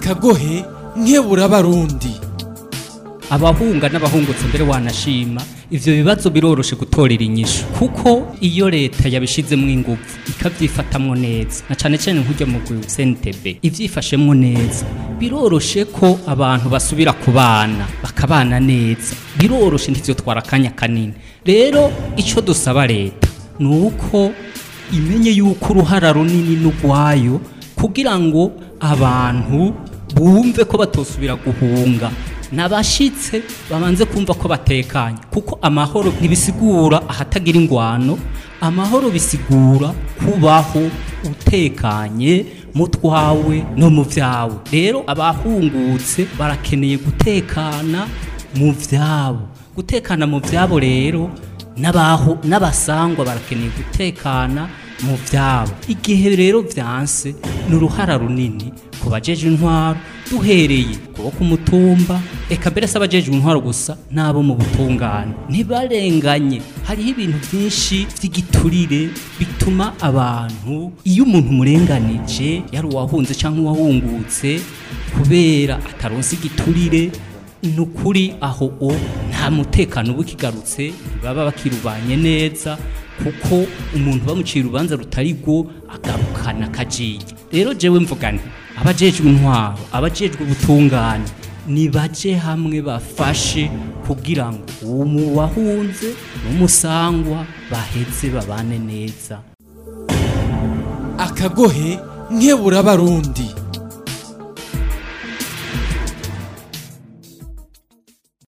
akagohe nkebura abarundi. Abahunga n'abahungutse mbere wanashima ivyo bibazo biroroshe gutorera inyishu kuko iyo leta yabishizemwo ingufu ikavyifatamwo neza na cane cane nk'uryo mu CNTB ivyifashemwo neza biroroshe ko abantu basubira kubana bakabana neza biroroshe ntivyo twara kanya kanini. Rero ico dusaba leta nuko imenye yuko uruhara runini n'ugwayo kugira ngo abantu bumve ko batosubira guhunga nabashitse babanze kumva ko batekanye kuko amahoro nibisigura ahatagira ingwano. Amahoro bisigura kubaho utekanye mutwawe no mu vyawe. Rero abahungutse barakeneye gutekana mu vyabo. Gutekana mu vyabo rero nabaho n'abasangwa barakeneye gutekana mu vyabo. Igihe rero vyanse n'uruhara runini kubajeje intwaro duhereye kubo kumutumba eka mbere sabajeje intwaro gusa nabo mu butungane ntibarenganye. Hariho ibintu byinshi vy'igiturire bituma abantu iyo umuntu murenganije yari uwahunze canke uwahungutse kubera ataronse igiturire nukuri aho nta mutekano bukigarutse baba bakirubanye neza kuko umuntu bamucira urubanza rutarigo agarukana kajiye. Rero jewe mvugane abajejwe intwaro abajejwe ubutungane nibaje hamwe bafashe kugira ngo uwo wahunze n'umusangwa baheze babane neza. Akagohe nkebura abarundi.